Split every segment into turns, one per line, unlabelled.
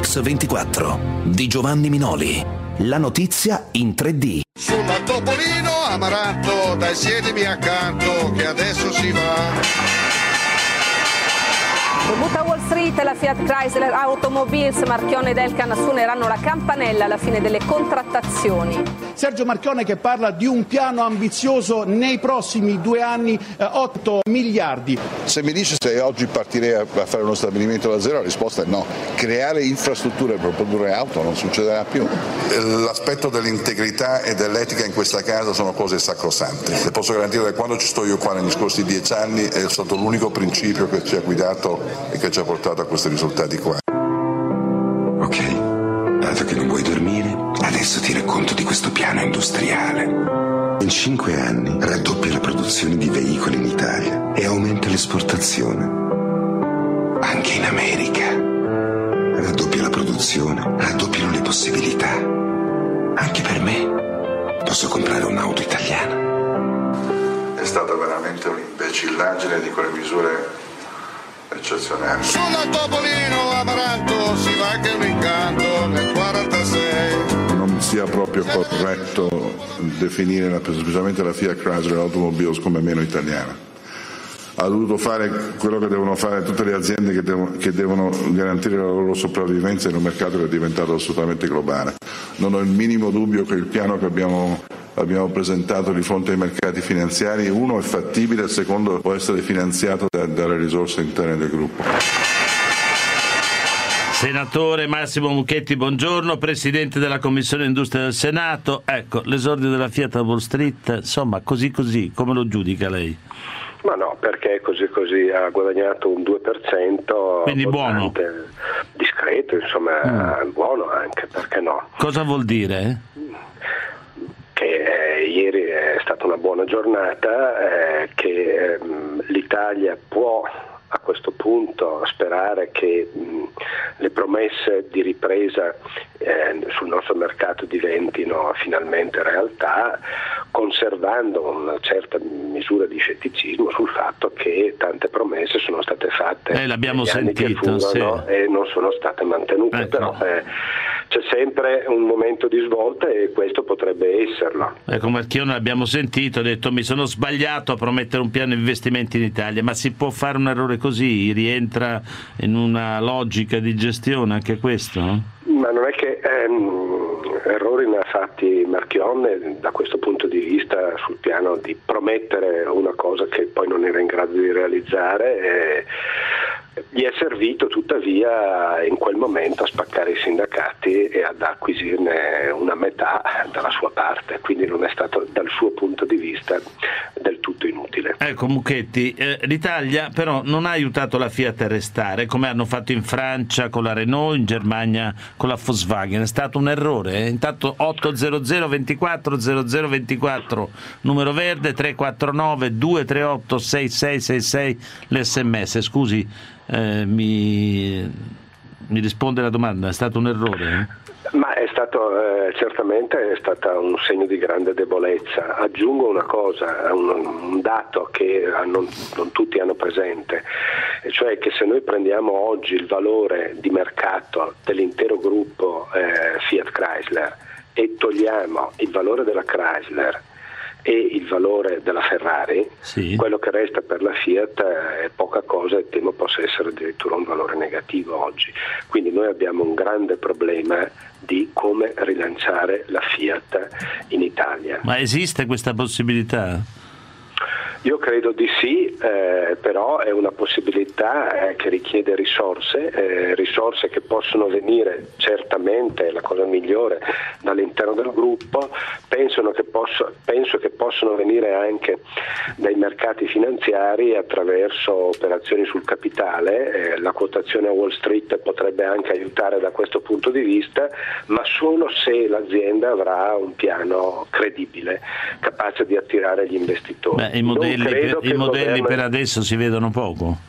Mix24 di Giovanni Minoli. La notizia in 3D.
Sulla Topolino amaranto, dai siedimi accanto che adesso si va.
Muta Wall Street, la Fiat Chrysler Automobiles, Marchionne ed Elkann suoneranno la campanella alla fine delle contrattazioni.
Sergio Marchionne che parla di un piano ambizioso nei prossimi 2 anni, 8 miliardi.
Se mi dice se oggi partirei a fare uno stabilimento da zero, la risposta è no. Creare infrastrutture per produrre auto non succederà più. L'aspetto dell'integrità e dell'etica in questa casa sono cose sacrosante. Le posso garantire che quando ci sto io qua negli scorsi 10 anni è stato l'unico principio che ci ha guidato e che ci ha portato a questi risultati qua.
Ok, dato che non vuoi dormire, adesso ti racconto di questo piano industriale. In 5 anni raddoppia la produzione di veicoli in Italia e aumenta l'esportazione. Anche in America. Raddoppia la produzione, raddoppiano le possibilità. Anche per me. Posso comprare un'auto italiana.
È stata veramente un'imbecillaggine di quelle misure eccezionali. Sulla Topolino amaranto si va anche un incanto nel 46. Non sia proprio corretto definire specialmente la Fiat Chrysler Automobiles come meno italiana. Ha dovuto fare quello che devono fare tutte le aziende che devono garantire la loro sopravvivenza in un mercato che è diventato assolutamente globale. Non ho il minimo dubbio che il piano che abbiamo presentato di fronte ai mercati finanziari, uno è fattibile, il secondo può essere finanziato dalle risorse interne del gruppo.
Senatore Massimo Mucchetti, buongiorno, Presidente della Commissione Industria del Senato. Ecco, l'esordio della Fiat a Wall Street, insomma, così, come lo giudica lei?
Ma no, perché così ha guadagnato un 2%.
Quindi buono?
Discreto, insomma, buono anche, perché no?
Cosa vuol dire?
Che ieri è stata una buona giornata, che l'Italia può a questo punto sperare che le promesse di ripresa sul nostro mercato diventino finalmente realtà, conservando una certa misura di scetticismo sul fatto che tante promesse sono state fatte
l'abbiamo
sentito,
sì.
E non sono state mantenute, ecco. Però c'è sempre un momento di svolta e questo potrebbe esserlo.
Ecco, Marchionne l'abbiamo sentito, ha detto mi sono sbagliato a promettere un piano di investimenti in Italia, ma si può fare un errore così? Rientra in una logica di gestione anche questo?
Ma non è che errori ne ha fatti Marchionne da questo punto di vista sul piano di promettere una cosa che poi non era in grado di realizzare. Gli è servito tuttavia in quel momento a spaccare i sindacati e ad acquisirne una metà dalla sua parte, quindi non è stato dal suo punto di vista del tutto inutile.
Ecco Mucchetti, l'Italia però non ha aiutato la Fiat a restare come hanno fatto in Francia con la Renault, in Germania con la Volkswagen. È stato un errore? Intanto 800 24 0024 numero verde, 349 238 6666 l'SMS. Scusi, mi risponde la domanda, è stato un errore?
Ma è stato certamente è stata un segno di grande debolezza. Aggiungo una cosa, un dato che non tutti hanno presente, e cioè che se noi prendiamo oggi il valore di mercato dell'intero gruppo Fiat Chrysler e togliamo il valore della Chrysler e il valore della Ferrari, sì, quello che resta per la Fiat è poca cosa e temo possa essere addirittura un valore negativo oggi. Quindi noi abbiamo un grande problema di come rilanciare la Fiat in Italia.
Ma esiste questa possibilità?
Io credo di sì, però è una possibilità che richiede risorse che possono venire certamente, la cosa migliore, dall'interno del gruppo, penso che possono venire anche dai mercati finanziari attraverso operazioni sul capitale, la quotazione a Wall Street potrebbe anche aiutare da questo punto di vista, ma solo se l'azienda avrà un piano credibile, capace di attirare gli investitori.
I modelli per adesso si vedono poco.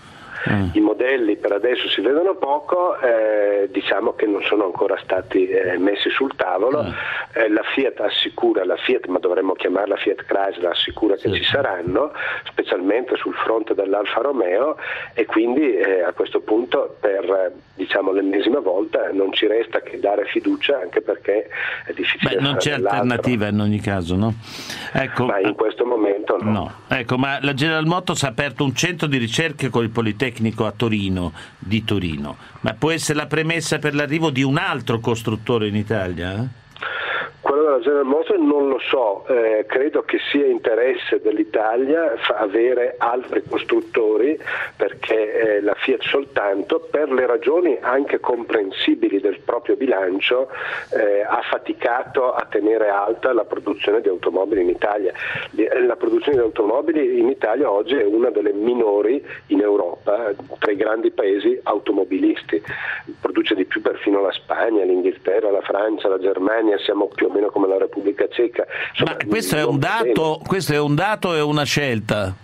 I modelli per adesso si vedono poco, diciamo che non sono ancora stati messi sul tavolo. La Fiat assicura, ma dovremmo chiamarla Fiat Chrysler, assicura che ci saranno, specialmente sul fronte dell'Alfa Romeo, e quindi a questo punto per l'ennesima volta non ci resta che dare fiducia, anche perché è difficile.
Non c'è alternativa in ogni caso, no? Ecco,
ma in questo momento no.
Ecco, ma la General Motors ha aperto un centro di ricerche con il Politecnico di Torino, ma può essere la premessa per l'arrivo di un altro costruttore in Italia?
Quello della General Motors non lo so, credo che sia interesse dell'Italia avere altri costruttori, perché la Fiat soltanto, per le ragioni anche comprensibili del proprio bilancio, ha faticato a tenere alta la produzione di automobili in Italia. La produzione di automobili in Italia oggi è una delle minori in Europa, tra i grandi paesi automobilisti. Produce di più perfino la Spagna, l'Inghilterra, la Francia, la Germania, siamo più o meno come la Repubblica Ceca. Insomma,
ma questo è un dato o è una scelta?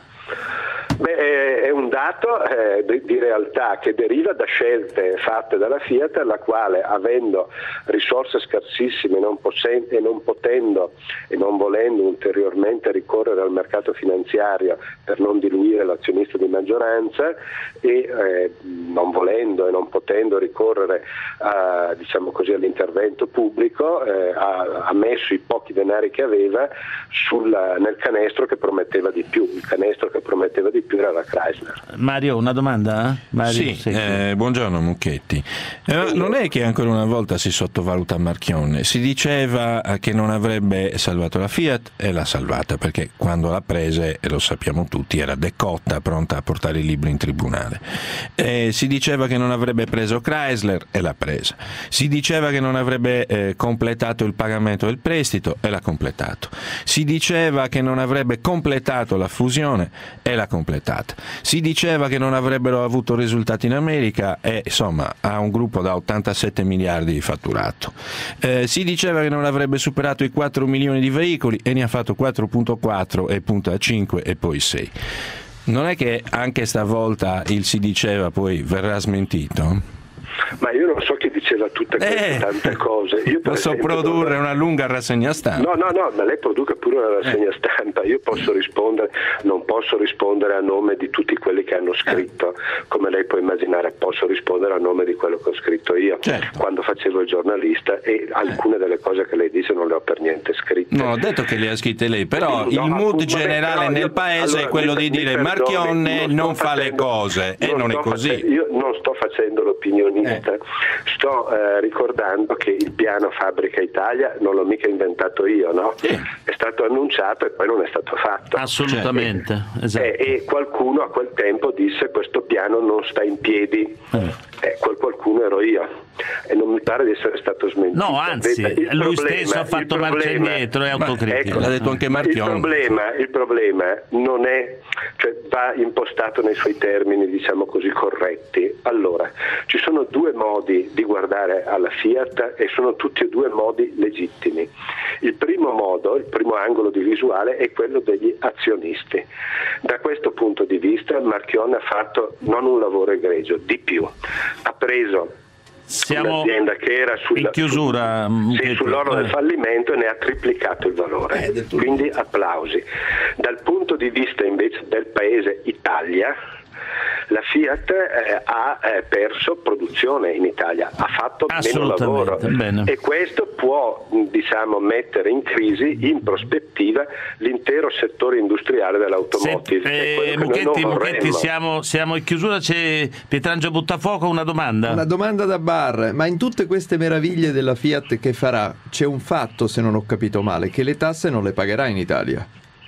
È un dato di realtà che deriva da scelte fatte dalla Fiat, la quale, avendo risorse scarsissime e non potendo e non volendo ulteriormente ricorrere al mercato finanziario per non diluire l'azionista di maggioranza, e non volendo e non potendo ricorrere all'intervento pubblico, ha messo i pochi denari che aveva nel canestro che prometteva di più. Il canestro che prometteva di più era la Chrysler.
Mario, una domanda?
Sì, buongiorno Mucchetti. Non è che ancora una volta si sottovaluta Marchionne? Si diceva che non avrebbe salvato la Fiat e l'ha salvata, perché quando l'ha presa, e lo sappiamo tutti, era decotta, pronta a portare il libro in tribunale. Si diceva che non avrebbe preso Chrysler e l'ha presa. Si diceva che non avrebbe completato il pagamento del prestito e l'ha completato. Si diceva che non avrebbe completato la fusione e l'ha completata. Si diceva che non avrebbero avuto risultati in America e insomma ha un gruppo da 87 miliardi di fatturato. Si diceva che non avrebbe superato i 4 milioni di veicoli e ne ha fatto 4.4 e punta a 5 e poi 6. Non è che anche stavolta il si diceva poi verrà smentito?
Ma io non so chi diceva tutte queste tante cose. Io
posso produrre una lunga rassegna stampa.
No, ma lei produca pure una rassegna stampa. Io posso rispondere, non posso rispondere a nome di tutti quelli che hanno scritto, come lei può immaginare. Posso rispondere a nome di quello che ho scritto io, quando facevo il giornalista, e alcune delle cose che lei dice non le ho per niente scritte.
No, ho detto che le ha scritte lei, però il mood generale nel paese è quello di dire Marchionne non fa le cose, e non è così.
Io non sto facendo l'opinionista. Sto ricordando che il piano Fabbrica Italia non l'ho mica inventato io, no? È stato annunciato e poi non è stato fatto.
Assolutamente, esatto.
E qualcuno a quel tempo disse questo piano non sta in piedi. Quel qualcuno ero io, e non mi pare di essere stato smentito.
No, anzi, lui stesso ha fatto marcia indietro e autocritica.
L'ha detto anche Marchionne.
Il problema non è, va impostato nei suoi termini, diciamo così, corretti. Allora, ci sono due modi di guardare alla Fiat e sono tutti e due modi legittimi. Il primo angolo di visuale è quello degli azionisti. Da questo punto di vista Marchionne ha fatto non un lavoro egregio, di più. Ha preso un'azienda che era sull'orlo del fallimento e ne ha triplicato il valore. Quindi applausi. Dal punto di vista invece del paese Italia, la Fiat ha perso produzione in Italia, ha fatto meno lavoro.
Bene.
E questo può mettere in crisi, in prospettiva, l'intero settore industriale dell'automotive.
Mucchetti, siamo in chiusura. C'è Pietrangelo Buttafuoco, una domanda
da bar. Ma in tutte queste meraviglie della Fiat che farà, c'è un fatto, se non ho capito male, che le tasse non le pagherà in Italia.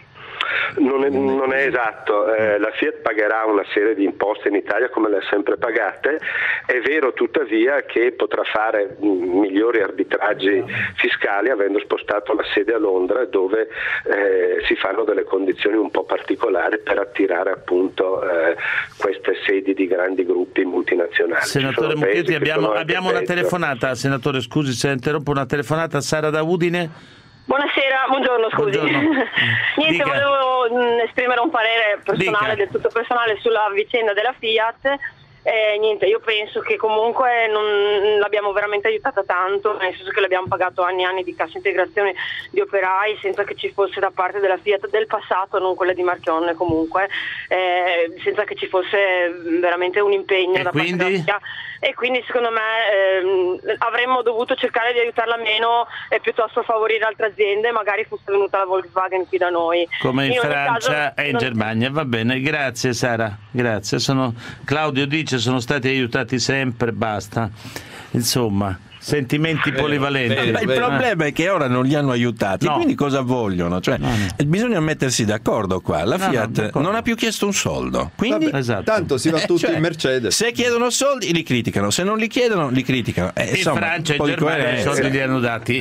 Non è esatto, la Fiat pagherà una serie di imposte in Italia come le ha sempre pagate. È vero tuttavia che potrà fare migliori arbitraggi fiscali avendo spostato la sede a Londra, dove si fanno delle condizioni un po' particolari per attirare appunto queste sedi di grandi gruppi multinazionali.
Senatore Mucchetti, abbiamo una telefonata. Senatore, scusi se interrompo, una telefonata. Sara da Udine.
Buonasera, buongiorno, scusi.
Buongiorno.
Niente, volevo esprimere un parere personale, del tutto personale, sulla vicenda della Fiat. Niente, io penso che comunque non l'abbiamo veramente aiutata tanto, nel senso che l'abbiamo pagato anni e anni di cassa integrazione di operai senza che ci fosse da parte della Fiat del passato, non quella di Marchionne comunque, senza che ci fosse veramente un impegno da parte della Fiat. E quindi secondo me avremmo dovuto cercare di aiutarla meno e piuttosto favorire altre aziende, magari fosse venuta la Volkswagen qui da noi.
Come in Francia e in Germania. Va bene, grazie Sara, grazie. Claudio dice sono stati aiutati sempre, basta. Insomma, sentimenti polivalenti.
Il problema è che ora non li hanno aiutati, quindi cosa vogliono? Cioè, bisogna mettersi d'accordo qua. La Fiat non ha più chiesto un soldo, quindi
tanto si va tutti in Mercedes.
Se chiedono soldi li criticano, se non li chiedono li criticano.
In Francia e in Germania i soldi li hanno dati.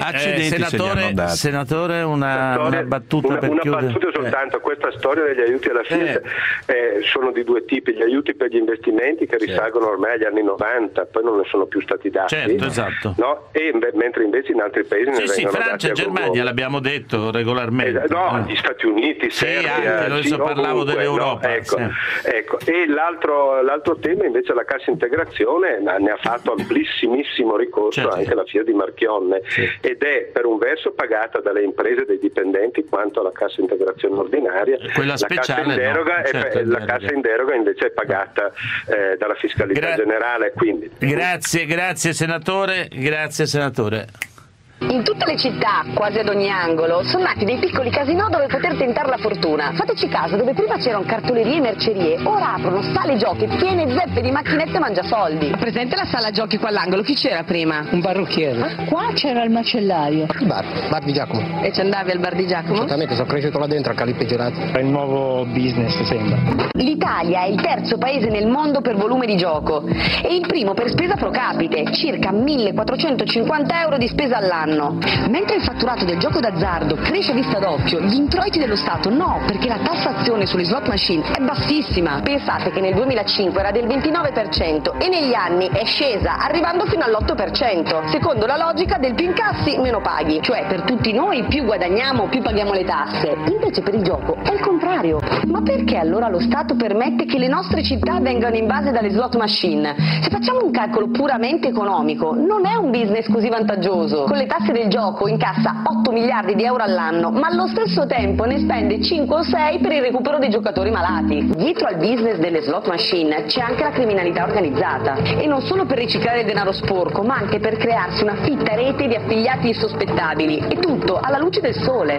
Senatore, una battuta per chiudere.
Una battuta soltanto. Questa storia degli aiuti alla Fiat sono di due tipi: gli aiuti per gli investimenti che risalgono ormai agli anni 90, poi non ne sono più stati dati.
Certo, esatto.
No? mentre invece in altri paesi ne vengono
Francia e Germania l'abbiamo detto regolarmente.
Gli Stati Uniti, Serbia,
anche, adesso parlavo dell'Europa.
No? Ecco. E l'altro tema invece è la cassa integrazione, ne ha fatto amplissimo ricorso anche la Fiat di Marchionne, ed è per un verso pagata dalle imprese e dei dipendenti quanto alla cassa integrazione ordinaria,
quella speciale
la cassa in deroga invece è pagata dalla fiscalità generale. Quindi
grazie senatore. Grazie senatore.
In tutte le città, quasi ad ogni angolo, sono nati dei piccoli casinò dove poter tentare la fortuna. Fateci caso, dove prima c'erano cartolerie e mercerie, ora aprono sale giochi piene zeppe di macchinette mangiasoldi.
Ma presente la sala giochi qua all'angolo? Chi c'era prima?
Un parrucchiere.
Qua c'era il macellario.
Il bar di Giacomo.
E ci andavi al bar di Giacomo?
Esattamente, sono cresciuto là dentro a Calippi Gelati. È il nuovo business, sembra.
L'Italia è il terzo paese nel mondo per volume di gioco e il primo per spesa pro capite, circa 1.450 euro di spesa all'anno. Mentre il fatturato del gioco d'azzardo cresce a vista d'occhio, gli introiti dello Stato no, perché la tassazione sulle slot machine è bassissima. Pensate che nel 2005 era del 29% e negli anni è scesa, arrivando fino all'8%, secondo la logica del più incassi meno paghi, cioè per tutti noi più guadagniamo, più paghiamo le tasse. Invece per il gioco è il contrario. Ma perché allora lo Stato permette che le nostre città vengano invase dalle slot machine? Se facciamo un calcolo puramente economico, non è un business così vantaggioso. Con le tasse del gioco incassa 8 miliardi di euro all'anno, ma allo stesso tempo ne spende 5 o 6 per il recupero dei giocatori malati. Dietro al business delle slot machine c'è anche la criminalità organizzata, e non solo per riciclare il denaro sporco, ma anche per crearsi una fitta rete di affiliati insospettabili, e tutto alla luce del sole.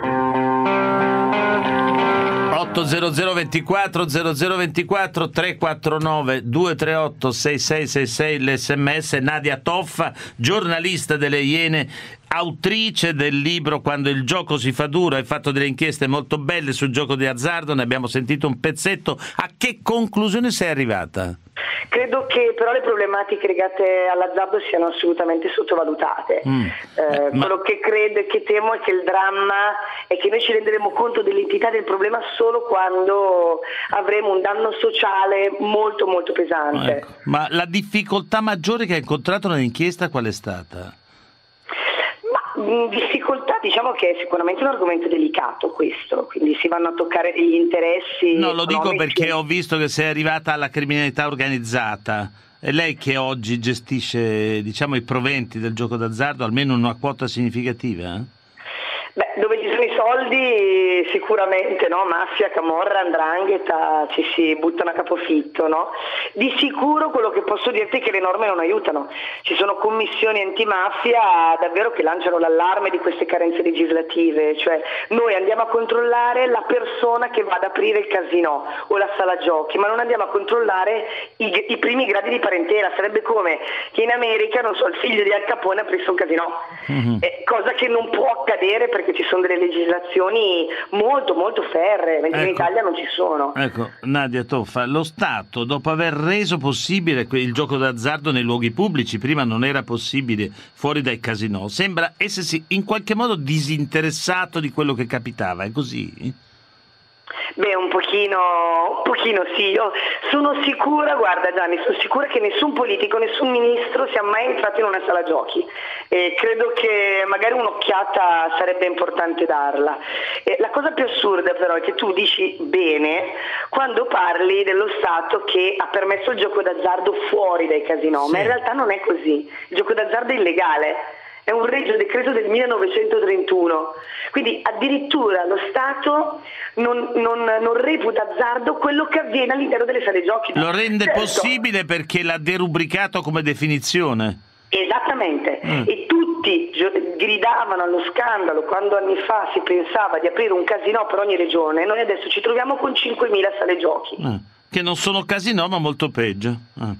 80024 0024 349 238 6666 l'SMS. Nadia Toffa, giornalista delle Iene, autrice del libro Quando il gioco si fa duro. Hai fatto delle inchieste molto belle sul gioco di azzardo, ne abbiamo sentito un pezzetto. A che conclusione sei arrivata?
Credo che però le problematiche legate all'azzardo siano assolutamente sottovalutate. Quello che credo e che temo è che il dramma è che noi ci renderemo conto dell'entità del problema solo quando avremo un danno sociale molto molto pesante.
Ecco. Ma la difficoltà maggiore che hai incontrato nell'inchiesta qual è stata?
Difficoltà, diciamo che è sicuramente un argomento delicato questo, quindi si vanno a toccare degli interessi.
No, lo dico perché ho visto che sei arrivata alla criminalità organizzata. È lei che oggi gestisce, diciamo, i proventi del gioco d'azzardo, almeno una quota significativa?
Beh, dove ci sono i soldi sicuramente, no? Mafia, camorra, 'ndrangheta, ci si buttano a capofitto, no? Di sicuro quello che posso dirti è che le norme non aiutano. Ci sono commissioni antimafia davvero che lanciano l'allarme di queste carenze legislative, cioè noi andiamo a controllare la persona che va ad aprire il casino o la sala giochi, ma non andiamo a controllare i primi gradi di parentela. Sarebbe come che in America, non so, il figlio di Al Capone aprisse un casino, cosa che non può accadere perché ci sono delle legislazioni molto molto ferree, mentre in Italia non ci sono.
Ecco, Nadia Toffa, lo Stato, dopo aver reso possibile il gioco d'azzardo nei luoghi pubblici, prima non era possibile fuori dai casinò, sembra essersi in qualche modo disinteressato di quello che capitava, è così?
Beh, un pochino sì, io sono sicura, guarda Gianni, sono sicura che nessun politico, nessun ministro sia mai entrato in una sala giochi e credo che magari un'occhiata sarebbe importante darla. La cosa più assurda però è che tu dici bene quando parli dello Stato che ha permesso il gioco d'azzardo fuori dai casinò, ma in realtà non è così, il gioco d'azzardo è illegale. È un regio decreto del 1931, quindi addirittura lo Stato non reputa azzardo quello che avviene all'interno delle sale giochi.
Lo rende possibile perché l'ha derubricato come definizione.
Esattamente, e tutti gridavano allo scandalo quando anni fa si pensava di aprire un casinò per ogni regione. Noi adesso ci troviamo con 5.000 sale giochi.
Che non sono casinò ma molto peggio.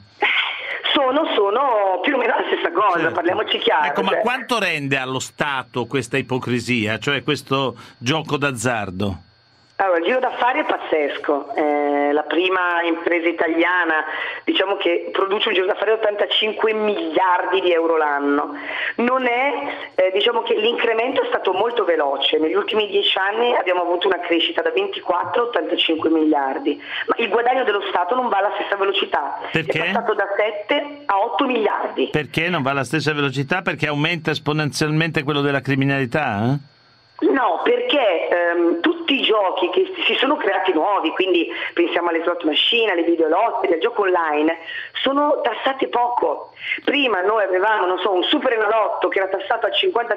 Sono più o meno la stessa cosa, certo. Parliamoci chiaro.
Ecco, ma quanto rende allo Stato questa ipocrisia, cioè questo gioco d'azzardo?
Allora, il giro d'affari è pazzesco, la prima impresa italiana, diciamo che produce un giro d'affari di 85 miliardi di euro l'anno. Non è, diciamo che l'incremento è stato molto veloce, negli ultimi 10 anni abbiamo avuto una crescita da 24 a 85 miliardi, ma il guadagno dello Stato non va alla stessa velocità.
Perché?
È passato da 7 a 8 miliardi.
Perché non va alla stessa velocità? Perché aumenta esponenzialmente quello della criminalità?
No, perché tutti i giochi che si sono creati nuovi, quindi pensiamo alle slot machine, alle videolotterie, al gioco online, sono tassati poco. Prima noi avevamo, un super enalotto che era tassato al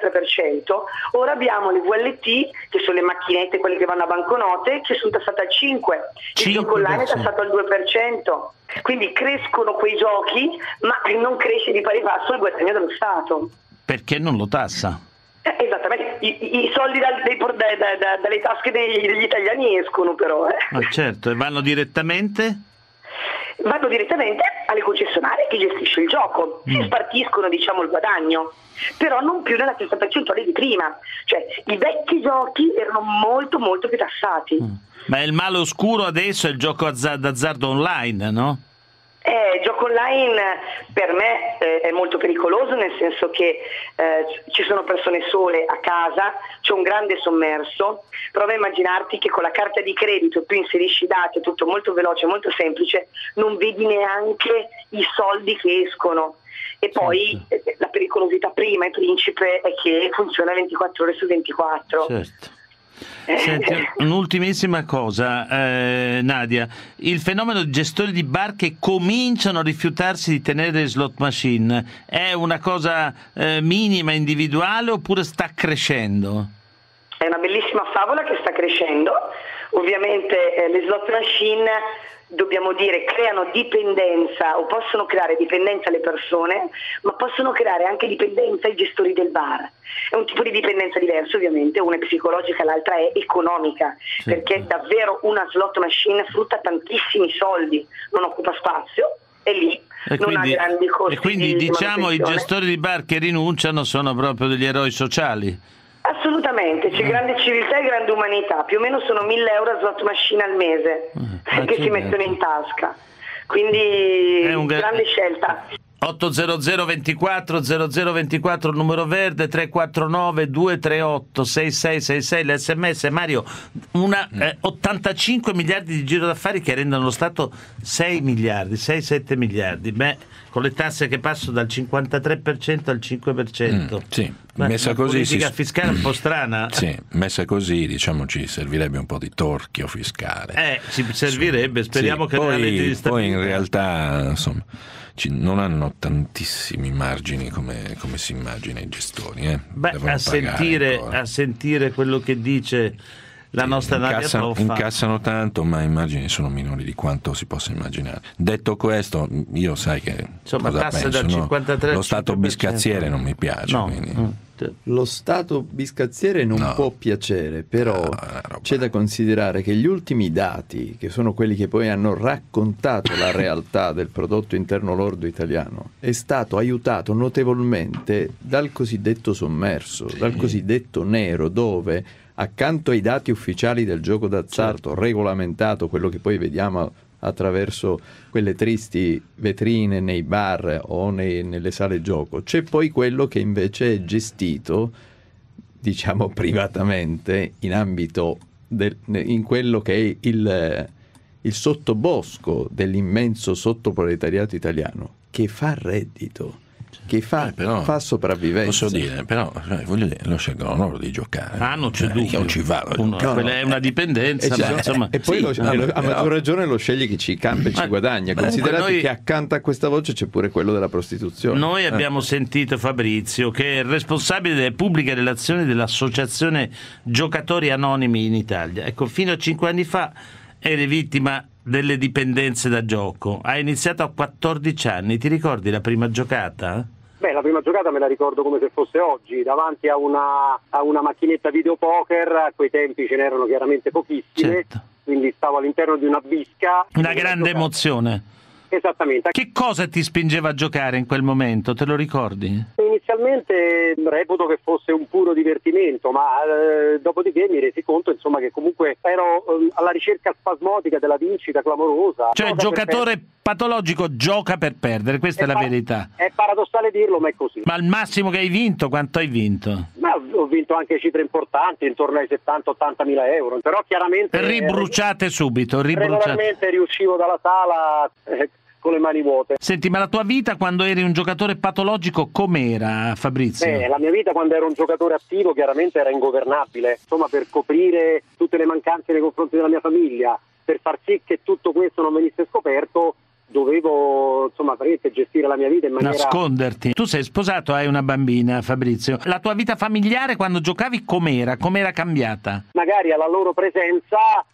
53%, ora abbiamo le VLT, che sono le macchinette, quelle che vanno a banconote, che sono tassate al 5%. Il gioco online è tassato al 2%. Quindi crescono quei giochi, ma non cresce di pari passo il guadagno dello Stato.
Perché non lo tassa?
Esattamente, i soldi dalle tasche degli italiani escono però.
Certo, e vanno direttamente?
Vanno direttamente alle concessionarie che gestisce il gioco, si spartiscono il guadagno, però non più nella stessa percentuale di prima, cioè i vecchi giochi erano molto molto più tassati.
Ma il male oscuro adesso è il gioco d'azzardo online, no?
Il gioco online per me è molto pericoloso, nel senso che ci sono persone sole a casa, c'è un grande sommerso. Prova a immaginarti che con la carta di credito tu inserisci i dati, è tutto molto veloce, molto semplice, non vedi neanche i soldi che escono. E poi la pericolosità prima e principe è che funziona 24 ore su 24.
Certo. Senti, un'ultimissima cosa, Nadia, il fenomeno di gestori di bar che cominciano a rifiutarsi di tenere slot machine è una cosa minima, individuale, oppure sta crescendo?
È una bellissima favola che sta crescendo. Ovviamente le slot machine, dobbiamo dire, creano dipendenza o possono creare dipendenza alle persone, ma possono creare anche dipendenza ai gestori del bar. È un tipo di dipendenza diverso, ovviamente, una è psicologica, l'altra è economica, perché davvero una slot machine frutta tantissimi soldi, non occupa spazio e lì non ha grandi costi.
E quindi diciamo i gestori di bar che rinunciano sono proprio degli eroi sociali.
Assolutamente, c'è grande civiltà e grande umanità, più o meno sono 1.000 euro a slot machine al mese che si mettono in tasca, quindi è grande scelta.
800 24 0024 numero verde, 349 238 6666 l'SMS. Mario, 85 miliardi di giro d'affari che rendono lo Stato 6 miliardi, 6-7 miliardi. Beh, con le tasse che passano dal 53% al 5%.
Sì, messa così
politica fiscale un po' strana.
Sì, messa così, diciamo, ci servirebbe un po' di torchio fiscale.
Ci servirebbe, speriamo che
poi,
nella legge di stabilità.
Poi in realtà, insomma, non hanno tantissimi margini come si immagina i gestori.
Beh, a sentire quello che dice la nostra Nadia Toffa.
Incassano tanto, ma i margini sono minori di quanto si possa immaginare. Detto questo, io sai che
insomma,
cosa
tasse
penso,
dal 53
lo Stato biscazziere non mi piace.
No.
Quindi.
Lo Stato biscazziere non può piacere, però c'è da considerare che gli ultimi dati, che sono quelli che poi hanno raccontato la realtà del prodotto interno lordo italiano, è stato aiutato notevolmente dal cosiddetto sommerso, dal cosiddetto nero, dove accanto ai dati ufficiali del gioco d'azzardo regolamentato, quello che poi vediamo attraverso quelle tristi vetrine nei bar o nelle sale gioco, c'è poi quello che invece è gestito, diciamo, privatamente in ambito in quello che è il sottobosco dell'immenso sottoproletariato italiano, che fa reddito, che fa sopravvivenza.
Posso dire, però voglio dire, lo scelgono loro di giocare.
Non c'è dubbio.
Non ci va.
Quella è una dipendenza, ma insomma.
E poi
sì,
a maggior ragione lo sceglie chi ci campa e ci guadagna. Considerate che accanto a questa voce c'è pure quello della prostituzione.
Noi abbiamo sentito Fabrizio, che è il responsabile delle pubbliche relazioni dell'associazione Giocatori Anonimi in Italia. Ecco, fino a 5 anni fa eri vittima delle dipendenze da gioco. Hai iniziato a 14 anni. Ti ricordi la prima giocata?
Beh, la prima giocata me la ricordo come se fosse oggi, davanti a una macchinetta videopoker. A quei tempi ce n'erano chiaramente pochissime, certo. Quindi stavo all'interno di una bisca.
Una grande emozione.
Esattamente.
Che cosa ti spingeva a giocare in quel momento? Te lo ricordi?
Inizialmente reputo che fosse un puro divertimento, ma dopodiché mi resi conto, insomma, che comunque ero alla ricerca spasmodica della vincita clamorosa.
Cioè, giocatore patologico gioca per perdere, questa è la verità.
È paradossale dirlo, ma è così.
Ma il massimo che hai vinto, quanto hai vinto?
Ma ho vinto anche cifre importanti, intorno ai 70-80 mila euro, però chiaramente...
Ribruciate subito,
regolarmente riuscivo dalla sala... con le mani vuote.
Senti, ma la tua vita quando eri un giocatore patologico com'era, Fabrizio?
La mia vita quando ero un giocatore attivo chiaramente era ingovernabile, insomma, per coprire tutte le mancanze nei confronti della mia famiglia, per far sì che tutto questo non venisse scoperto, dovevo insomma gestire la mia vita in maniera...
Nasconderti. Tu sei sposato, hai una bambina, Fabrizio. La tua vita familiare quando giocavi com'era? Com'era cambiata?
Magari alla loro presenza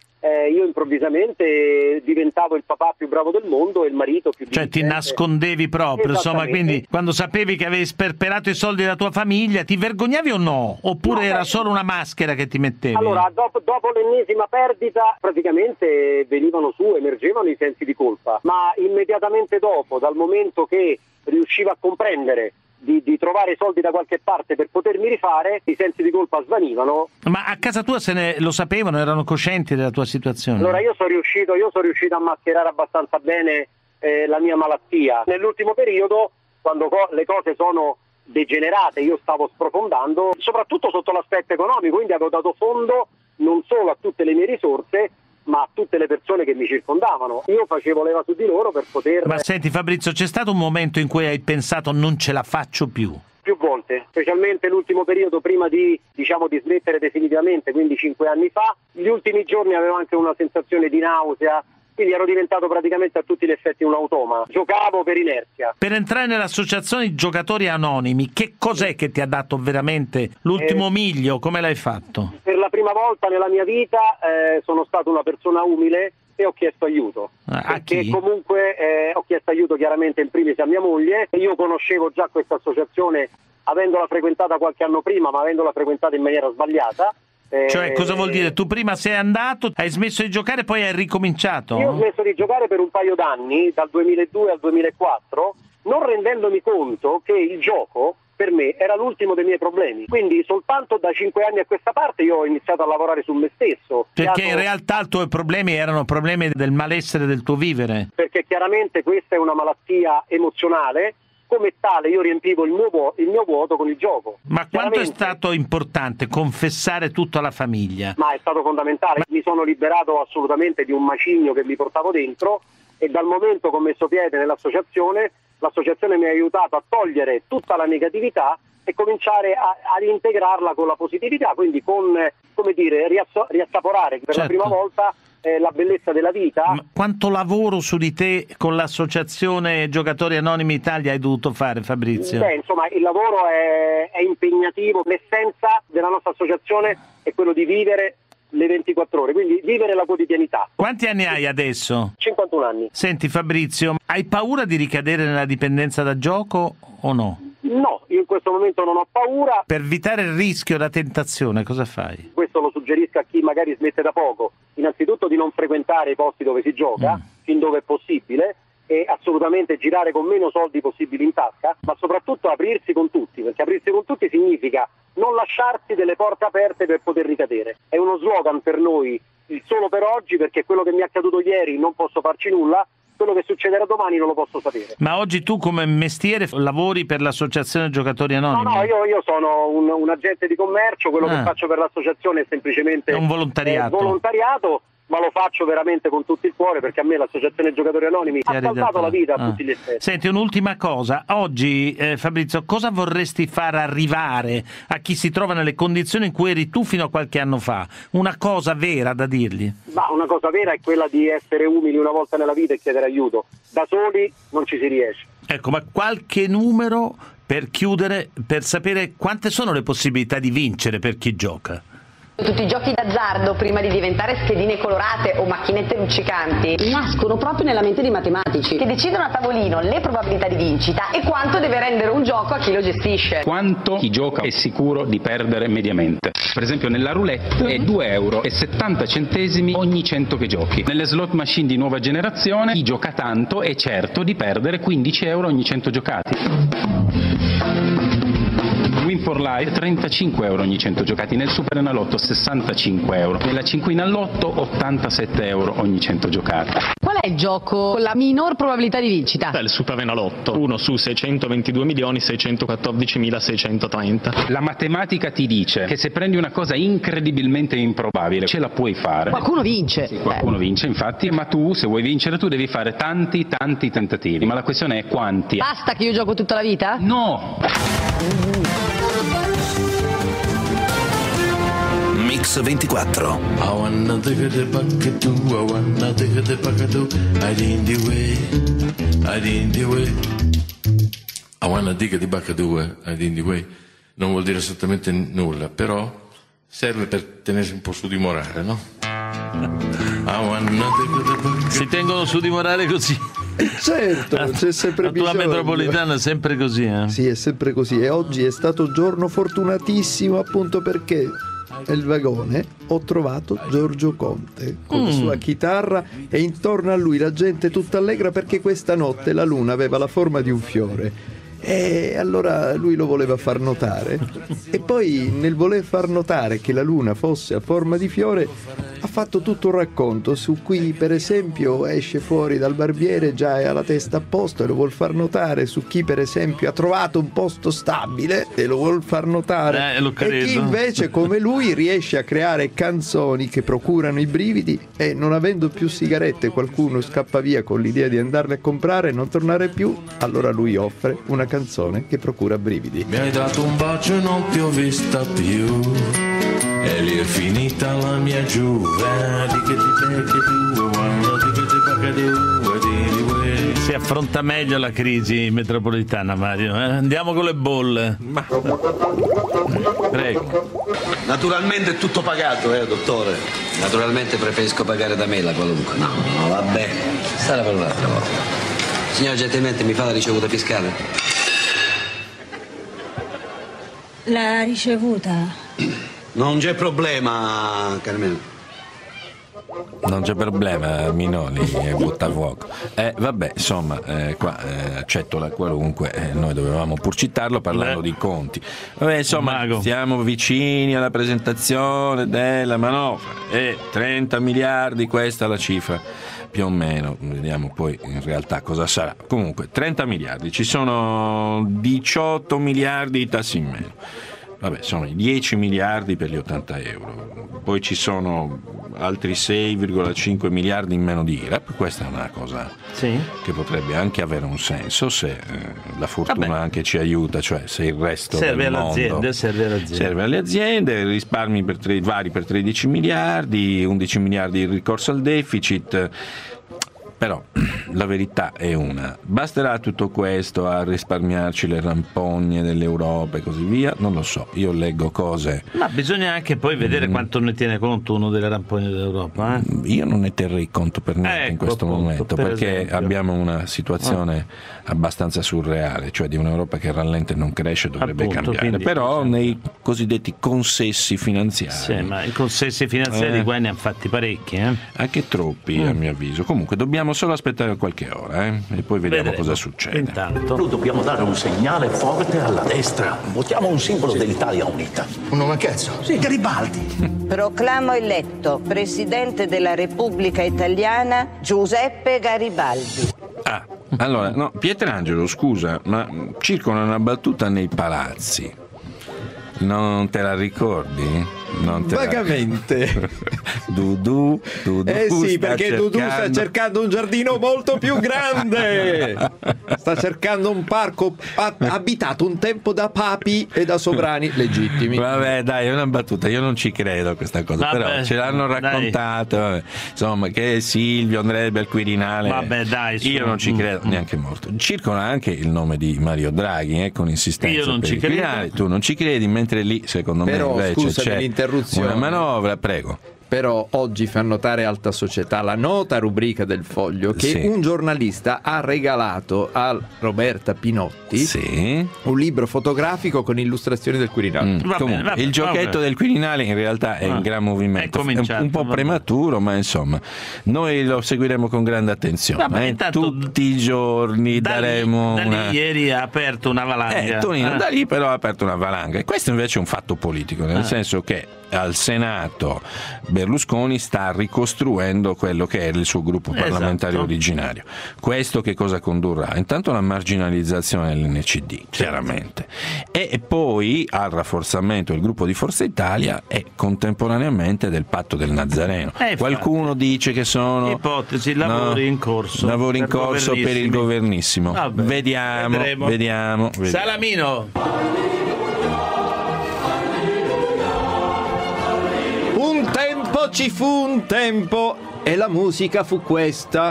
io improvvisamente diventavo il papà più bravo del mondo e il marito più divertente.
Cioè ti nascondevi proprio, insomma, quindi quando sapevi che avevi sperperato i soldi della tua famiglia ti vergognavi o no? Oppure era solo una maschera che ti mettevi?
Allora, dopo l'ennesima perdita praticamente emergevano i sensi di colpa, ma immediatamente dopo, dal momento che riuscivo a comprendere di trovare soldi da qualche parte per potermi rifare, i sensi di colpa svanivano.
Ma a casa tua lo sapevano, erano coscienti della tua situazione?
Allora io sono riuscito a mascherare abbastanza bene la mia malattia. Nell'ultimo periodo, quando le cose sono degenerate, io stavo sprofondando, soprattutto sotto l'aspetto economico, quindi avevo dato fondo non solo a tutte le mie risorse, ma a tutte le persone che mi circondavano. Io facevo leva su di loro per poter...
Ma senti Fabrizio, c'è stato un momento in cui hai pensato non ce la faccio più?
Più volte, specialmente l'ultimo periodo prima di smettere definitivamente, quindi 5 anni fa. Gli ultimi giorni avevo anche una sensazione di nausea, quindi ero diventato praticamente a tutti gli effetti un automa. Giocavo per inerzia.
Per entrare nell'associazione Giocatori Anonimi, che cos'è che ti ha dato veramente l'ultimo miglio? Come l'hai fatto?
Per la prima volta nella mia vita sono stato una persona umile e ho chiesto aiuto. Perché comunque ho chiesto aiuto chiaramente in primis a mia moglie. Io conoscevo già questa associazione avendola frequentata qualche anno prima, ma avendola frequentata in maniera sbagliata.
Cioè, cosa vuol dire? Tu prima sei andato, hai smesso di giocare e poi hai ricominciato?
Io ho smesso di giocare per un paio d'anni, dal 2002 al 2004, non rendendomi conto che il gioco per me era l'ultimo dei miei problemi. Quindi soltanto da 5 anni a questa parte io ho iniziato a lavorare su me stesso.
Perché in realtà i tuoi problemi erano problemi del malessere del tuo vivere?
Perché chiaramente questa è una malattia emozionale. Come tale io riempivo il mio vuoto con il gioco.
Ma quanto è stato importante confessare tutto alla famiglia?
Ma è stato fondamentale. Mi sono liberato assolutamente di un macigno che mi portavo dentro e dal momento che ho messo piede nell'associazione, l'associazione mi ha aiutato a togliere tutta la negatività e cominciare ad integrarla con la positività, quindi con, come dire, riassaporare per la prima volta la bellezza della vita.
Ma quanto lavoro su di te con l'associazione Giocatori Anonimi Italia hai dovuto fare, Fabrizio?
Beh, insomma, il lavoro è impegnativo. L'essenza della nostra associazione è quello di vivere le 24 ore, quindi vivere la quotidianità.
Quanti anni hai adesso?
51 anni.
Senti Fabrizio, hai paura di ricadere nella dipendenza da gioco o no?
No, io in questo momento non ho paura.
Per evitare il rischio, la tentazione, cosa fai?
Questo lo suggerisco a chi magari smette da poco. Innanzitutto di non frequentare i posti dove si gioca, fin dove è possibile, e assolutamente girare con meno soldi possibili in tasca, ma soprattutto aprirsi con tutti, perché aprirsi con tutti significa non lasciarsi delle porte aperte per poter ricadere. È uno slogan per noi, il solo per oggi, perché quello che mi è accaduto ieri non posso farci nulla, quello che succederà domani non lo posso sapere.
Ma oggi tu come mestiere lavori per l'associazione Giocatori Anonimi?
No, io sono un agente di commercio, quello che faccio per l'associazione è semplicemente
un volontariato.
Volontariato, ma lo faccio veramente con tutto il cuore, perché a me l'associazione Giocatori Anonimi ha salvato la vita a tutti gli effetti.
Senti, un'ultima cosa, oggi Fabrizio, cosa vorresti far arrivare a chi si trova nelle condizioni in cui eri tu fino a qualche anno fa? Una cosa vera da dirgli?
Ma una cosa vera è quella di essere umili una volta nella vita e chiedere aiuto. Da soli non ci si riesce.
Ecco, ma qualche numero per chiudere, per sapere quante sono le possibilità di vincere per chi gioca?
Tutti i giochi d'azzardo, prima di diventare schedine colorate o macchinette luccicanti, nascono proprio nella mente dei matematici, che decidono a tavolino le probabilità di vincita e quanto deve rendere un gioco a chi lo gestisce.
Quanto chi gioca è sicuro di perdere mediamente. Per esempio nella roulette è 2,70 € ogni 100 che giochi. Nelle slot machine di nuova generazione chi gioca tanto è certo di perdere 15 € ogni 100 giocati. Win for Life 35 € ogni 100 giocati, nel Super Enalotto 65 €, nella Cinquina Allotto 87 € ogni 100 giocati.
Qual è il gioco con la minor probabilità di vincita?
Il Super Enalotto, 1 su 622.614.630.
La matematica ti dice che se prendi una cosa incredibilmente improbabile ce la puoi fare.
Qualcuno vince.
Sì, qualcuno vince infatti, ma tu se vuoi vincere tu devi fare tanti tentativi, ma la questione è quanti.
Basta che io gioco tutta la vita?
No!
Mix 24.
I wanna take the bucket to, I wanna take the bucket to, I in the way, I in the way. I wanna dig the bucket to, I in the way. Non vuol dire assolutamente nulla, però serve per tenersi un po' su di morale, no?
Si tengono su di morale così.
Certo, c'è sempre bisogno.
La tua metropolitana è sempre così, eh?
Sì, è sempre così. E oggi è stato un giorno fortunatissimo appunto perché nel vagone ho trovato Giorgio Conte con la sua chitarra e intorno a lui la gente tutta allegra perché questa notte la luna aveva la forma di un fiore. E allora lui lo voleva far notare e poi nel voler far notare che la luna fosse a forma di fiore ha fatto tutto un racconto su cui per esempio esce fuori dal barbiere già è alla testa a posto e lo vuol far notare, su chi per esempio ha trovato un posto stabile e lo vuol far notare e chi invece come lui riesce a creare canzoni che procurano i brividi e non avendo più sigarette qualcuno scappa via con l'idea di andarle a comprare e non tornare più, allora lui offre una canzone che procura brividi.
Mi hai dato un bacio e non ti ho vista più e lì è finita la mia
Si affronta meglio la crisi metropolitana, Mario. Andiamo con le bolle. Prego.
Naturalmente è tutto pagato, dottore. Naturalmente preferisco pagare da me la qualunque. No, vabbè. Sarà per un'altra volta. Signora, gentilmente mi fa la ricevuta fiscale?
La ricevuta?
Non c'è problema, Carmelo.
Non c'è problema, Minoli, butta a fuoco. Vabbè, insomma, qua accetto la qualunque, noi dovevamo pur citarlo parlando di conti. Vabbè, insomma, siamo vicini alla presentazione della manovra. 30 miliardi, questa è la cifra, più o meno. Vediamo poi in realtà cosa sarà. Comunque, 30 miliardi, ci sono 18 miliardi di tassi in meno. Vabbè, sono i 10 miliardi per gli 80 euro, poi ci sono altri 6,5 miliardi in meno di IRAP, questa è una cosa che potrebbe anche avere un senso se la fortuna anche ci aiuta, cioè se il resto del mondo serve alle aziende, risparmi vari per 13 miliardi, 11 miliardi il ricorso al deficit. Però la verità è una: basterà tutto questo a risparmiarci le rampogne dell'Europa e così via? Non lo so, io leggo cose.
Ma bisogna anche poi vedere quanto ne tiene conto uno delle rampogne dell'Europa.
Io non ne terrei conto per niente in questo momento, perché esempio abbiamo una situazione abbastanza surreale, cioè di un'Europa che rallenta e non cresce, dovrebbe cambiare. Però nei cosiddetti consessi finanziari.
Sì, ma i consessi finanziari di guai ne hanno fatti parecchi.
Anche troppi, a mio avviso. Comunque dobbiamo solo aspettare qualche ora, e poi vediamo cosa succede.
Intanto dobbiamo dare un segnale forte alla destra. Votiamo un simbolo dell'Italia unita.
Un nome a cazzo?
Sì, Garibaldi.
Proclamo eletto Presidente della Repubblica Italiana Giuseppe Garibaldi.
Allora, no, Pietrangelo, scusa, ma circola una battuta nei palazzi. Non te la ricordi?
Vagamente.
Dudu
sì, perché Dudu sta cercando un giardino molto più grande. Sta cercando un parco abitato un tempo da papi e da sovrani legittimi.
Vabbè, dai, è una battuta, io non ci credo a questa cosa.
Vabbè,
però ce l'hanno raccontato, vabbè. Insomma, che Silvio andrebbe al Quirinale.
Vabbè, dai,
io non ci credo neanche morto. Circola anche il nome di Mario Draghi, con insistenza.
Io non
per
ci
il
credo.
Quirinale. Tu non ci credi, mentre lì secondo
Però,
me invece
scusami
c'è
l'interruzione.
una manovra, prego.
Però oggi fa notare Alta Società la nota rubrica del Foglio che un giornalista ha regalato a Roberta Pinotti un libro fotografico con illustrazioni del Quirinale.
Comunque, il giochetto del Quirinale in realtà è in gran movimento, è un po' prematuro, ma insomma noi lo seguiremo con grande attenzione. Tutti i giorni daremo
da lì ieri ha aperto una valanga.
Tonino, da lì però ha aperto una valanga, e questo invece è un fatto politico, nel senso che al Senato Berlusconi sta ricostruendo quello che era il suo gruppo parlamentare originario. Questo che cosa condurrà? Intanto la marginalizzazione dell'NCD, chiaramente, e poi al rafforzamento del gruppo di Forza Italia e contemporaneamente del patto del Nazareno. Qualcuno dice che sono
ipotesi, lavori in corso.
Lavori in corso per il governissimo.
Vabbè,
vediamo.
Salamino.
Ci fu un tempo e la musica fu questa.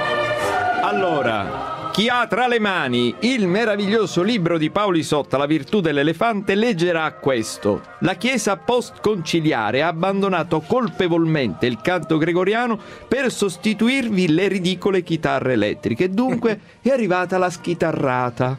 Allora, chi ha tra le mani il meraviglioso libro di Paolo Isotta, La virtù dell'elefante, leggerà questo. La Chiesa post-conciliare ha abbandonato colpevolmente il canto gregoriano per sostituirvi le ridicole chitarre elettriche. Dunque è arrivata la schitarrata.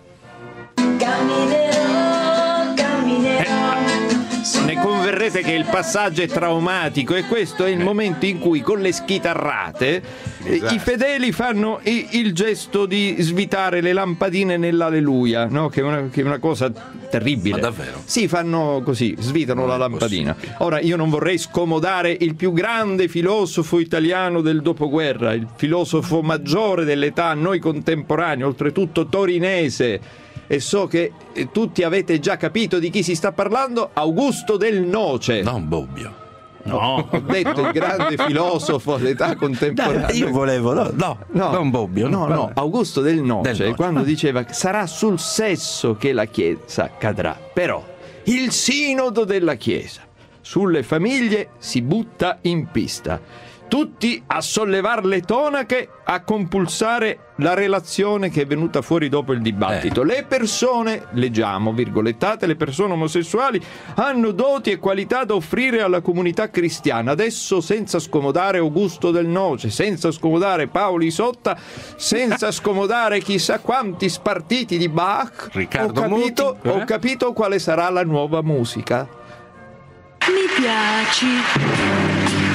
Ne converrete che il passaggio è traumatico, e questo è il momento in cui con le schitarrate i fedeli fanno il gesto di svitare le lampadine nell'alleluia, no? che è una cosa terribile.
Ma davvero?
Sì, fanno così, svitano la lampadina. Ora, io non vorrei scomodare il più grande filosofo italiano del dopoguerra, il filosofo maggiore dell'età a noi contemporanei, oltretutto torinese, e so che tutti avete già capito di chi si sta parlando, Augusto del Noce.
Non Bobbio.
No, ho detto il grande filosofo d'età contemporanea.
Io volevo, non Bobbio.
No, Augusto del Noce, quando diceva che sarà sul sesso che la Chiesa cadrà. Però il sinodo della Chiesa sulle famiglie si butta in pista. Tutti a sollevar le tonache, a compulsare la relazione che è venuta fuori dopo il dibattito. Le persone, leggiamo, virgolettate, le persone omosessuali hanno doti e qualità da offrire alla comunità cristiana. Adesso, senza scomodare Augusto del Noce, senza scomodare Paolo Isotta, senza scomodare chissà quanti spartiti di Bach, ho capito quale sarà la nuova musica.
Mi piaci.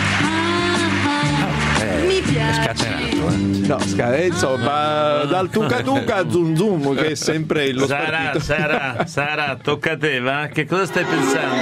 No, insomma, dal tuca tuca a zum zum, che è sempre lo spartito.
Sara, tocca a te, va? Che cosa stai pensando?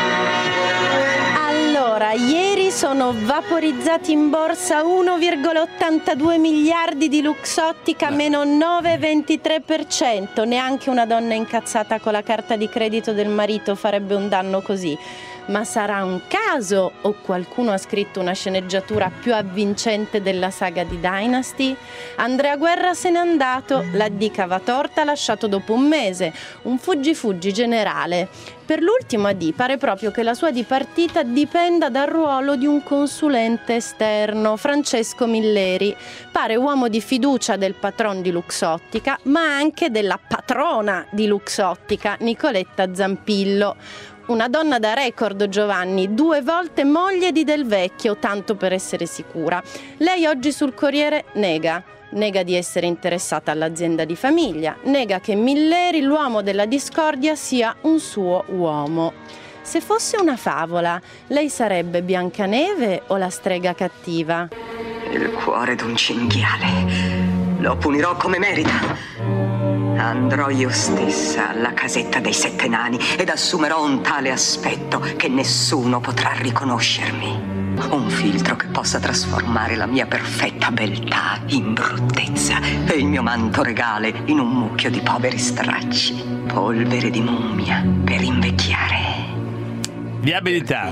Allora, ieri sono vaporizzati in borsa 1,82 miliardi di Luxottica, meno 9,23%. Neanche una donna incazzata con la carta di credito del marito farebbe un danno così. Ma sarà un caso o qualcuno ha scritto una sceneggiatura più avvincente della saga di Dynasty? Andrea Guerra se n'è andato, la dica va torta, lasciato dopo un mese, un fuggi generale. Per l'ultimo AD pare proprio che la sua dipartita dipenda dal ruolo di un consulente esterno, Francesco Milleri. Pare uomo di fiducia del patron di Luxottica, ma anche della patrona di Luxottica, Nicoletta Zampillo. Una donna da record, Giovanni, 2 volte moglie di Del Vecchio, tanto per essere sicura. Lei oggi sul Corriere nega di essere interessata all'azienda di famiglia, nega che Milleri, l'uomo della discordia, sia un suo uomo. Se fosse una favola, lei sarebbe Biancaneve o la strega cattiva?
il cuore d'un cinghiale. Lo punirò come merita. Andrò io stessa alla casetta dei 7 nani ed assumerò un tale aspetto che nessuno potrà riconoscermi. Un filtro che possa trasformare la mia perfetta beltà in bruttezza e il mio manto regale in un mucchio di poveri stracci. Polvere di mummia per invecchiare.
Viabilità.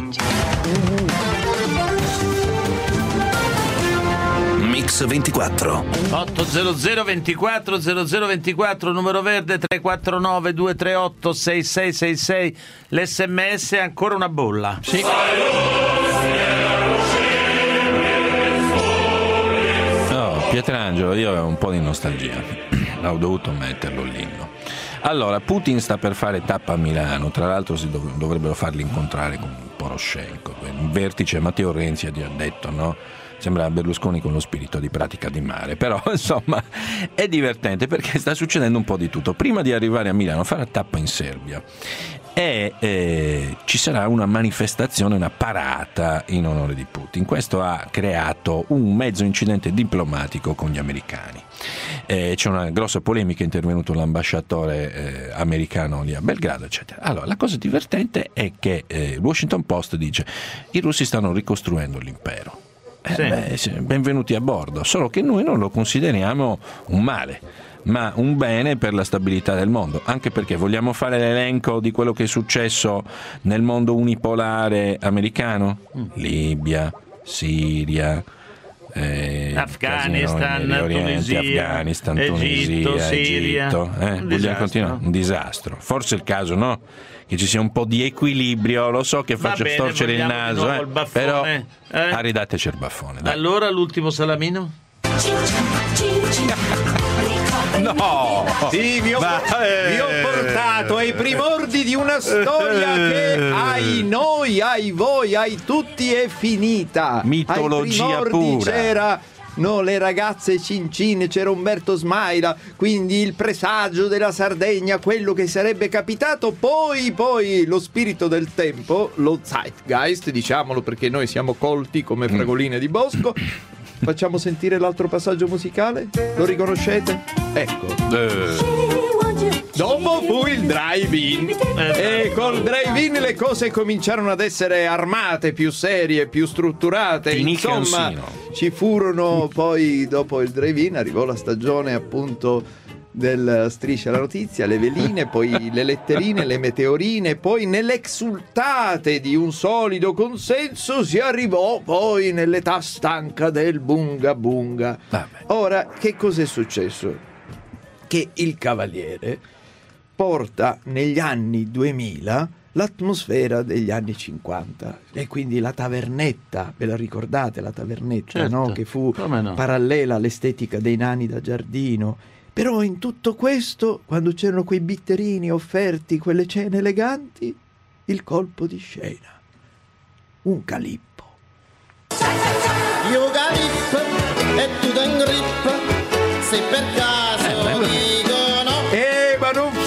Mix 24
800 24 0024, numero verde 349 238 6666. L'SMS è ancora una bolla.
Sì. Pietrangelo, io ho un po' di nostalgia, ho dovuto metterlo l'inno. Allora, Putin sta per fare tappa a Milano, tra l'altro dovrebbero farli incontrare con Poroshenko, in vertice Matteo Renzi ha detto, no? Sembra Berlusconi con lo spirito di Pratica di Mare, però insomma è divertente perché sta succedendo un po' di tutto. Prima di arrivare a Milano farà tappa in Serbia e ci sarà una manifestazione, una parata in onore di Putin. Questo ha creato un mezzo incidente diplomatico con gli americani. C'è una grossa polemica, è intervenuto l'ambasciatore americano lì a Belgrado, eccetera. Allora, la cosa divertente è che il Washington Post dice: i russi stanno ricostruendo l'impero. Benvenuti a bordo, solo che noi non lo consideriamo un male, ma un bene per la stabilità del mondo, anche perché vogliamo fare l'elenco di quello che è successo nel mondo unipolare americano? Libia, Siria,
Afghanistan, Tunisia,
Egitto,
Siria.
Vogliamo continuare? Un disastro. Forse è il caso, no? Che ci sia un po' di equilibrio, lo so che faccio storcere il naso, però aridateci il baffone. Dai.
Allora l'ultimo salamino?
No! Sì, vi ho portato ai primordi di una storia che ai noi, ai voi, ai tutti è finita.
Mitologia
ai primordi
pura.
C'era le ragazze cincine, c'era Umberto Smaila, quindi il presagio della Sardegna, quello che sarebbe capitato, poi lo spirito del tempo, lo zeitgeist, diciamolo perché noi siamo colti come fragoline di bosco. Facciamo sentire l'altro passaggio musicale? Lo riconoscete? Ecco. Dopo fu il drive-in e col drive-in le cose cominciarono ad essere armate, più serie, più strutturate. Insomma, ci furono poi, dopo il drive-in arrivò la stagione appunto del Striscia la Notizia, le veline, poi le letterine, le meteorine, poi nell'exultate di un solido consenso si arrivò poi nell'età stanca del bunga bunga. Ora, che cos'è successo? Che il Cavaliere porta negli anni 2000 l'atmosfera degli anni 50 e quindi la tavernetta, ve la ricordate la tavernetta, certo, no? Che fu parallela all'estetica dei nani da giardino. Però in tutto questo, quando c'erano quei bitterini offerti, quelle cene eleganti, il colpo di scena. Un calippo.
Io calippo e tu ten grip, se per caso dicono...
Ma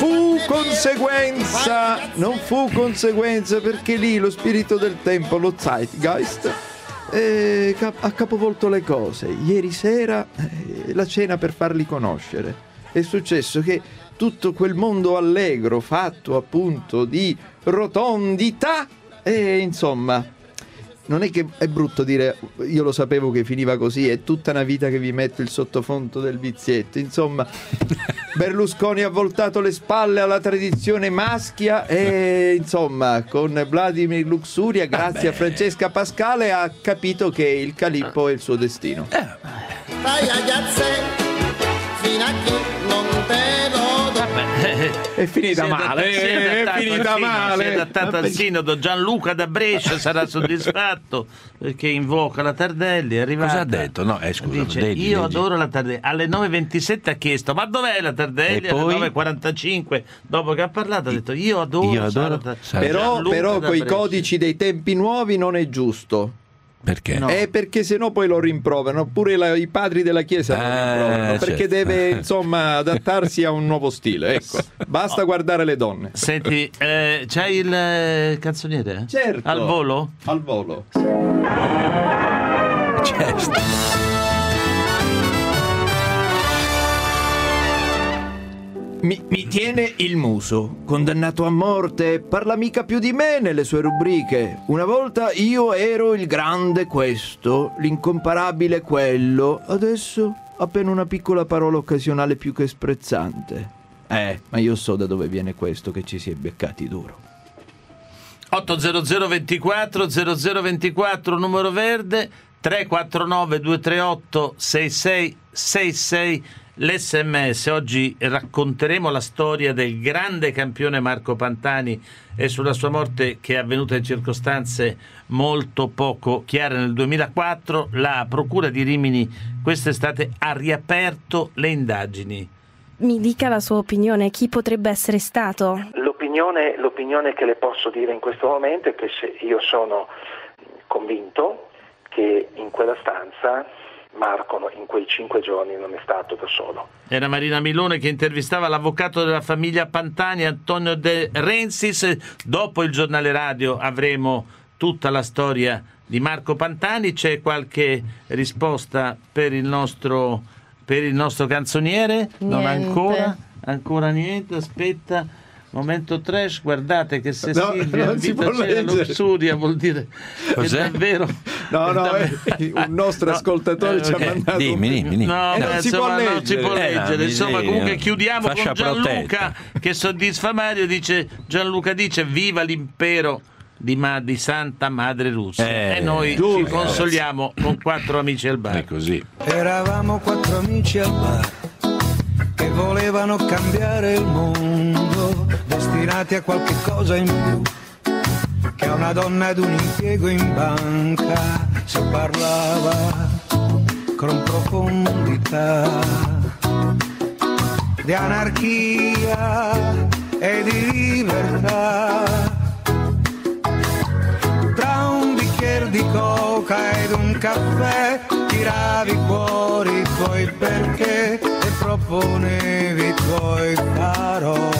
non fu conseguenza, perché lì lo spirito del tempo, lo zeitgeist, ha capovolto le cose. Ieri sera la cena per farli conoscere, è successo che tutto quel mondo allegro fatto appunto di rotondità e insomma non è che è brutto dire io lo sapevo che finiva così, è tutta una vita che vi metto il sottofondo del vizietto, insomma. Berlusconi ha voltato le spalle alla tradizione maschia e insomma con Vladimir Luxuria, grazie a Francesca Pascale, ha capito che il calippo è il suo destino.
Stai ragazze fino a che non te lo do.
È finita male, è finita male.
Si è adattata al sinodo. Gianluca da Brescia sarà soddisfatto perché invoca la Tardelli. È arrivata.
Cosa ha detto? No, scusa,
dice, io adoro la Tardelli. Alle 9:27 ha chiesto ma dov'è la Tardelli? Alle 9:45 dopo che ha parlato ha detto io adoro la Tardelli.
Però coi codici dei tempi nuovi non è giusto.
Perché?
No. È perché sennò poi lo rimproverano, pure i padri della Chiesa lo rimproverano, perché deve insomma adattarsi a un nuovo stile, ecco. Basta guardare le donne.
Senti, c'hai il canzoniere?
Certo.
Al volo?
Al volo.
Certo.
Mi tiene il muso, condannato a morte, parla mica più di me nelle sue rubriche. Una volta io ero il grande questo, l'incomparabile quello, adesso appena una piccola parola occasionale più che sprezzante. Ma io so da dove viene questo che ci si è beccati duro.
800 24 0024, numero verde, 349 238 6666. L'SMS. Oggi racconteremo la storia del grande campione Marco Pantani e sulla sua morte, che è avvenuta in circostanze molto poco chiare nel 2004. La Procura di Rimini quest'estate ha riaperto le indagini.
Mi dica la sua opinione, chi potrebbe essere stato?
L'opinione che le posso dire in questo momento è che io sono convinto che in quella stanza Marco in quei 5 giorni non è stato da solo.
Era Marina Milone che intervistava l'avvocato della famiglia Pantani, Antonio De Rensis. Dopo il giornale radio avremo tutta la storia di Marco Pantani. C'è qualche risposta per il nostro canzoniere?
Niente.
Non ancora niente, aspetta. Momento trash, guardate che se Silvia invita cena luxuria vuol dire che davvero...
un nostro ascoltatore ci ha mandato...
Dimmi.
Non si può leggere. Insomma, comunque chiudiamo
Fascia
con Gianluca
protetta.
che soddisfa Mario. Gianluca dice viva l'impero di Santa Madre Russia, e noi ci consoliamo con 4 amici al bar.
È così.
Eravamo 4 amici al bar che volevano cambiare il mondo, destinati a qualche cosa in più, che a una donna ed un impiego in banca si parlava con profondità di anarchia e di libertà. Tra un bicchiere di coca ed un caffè tiravi fuori i tuoi perché e proponevi i tuoi farò.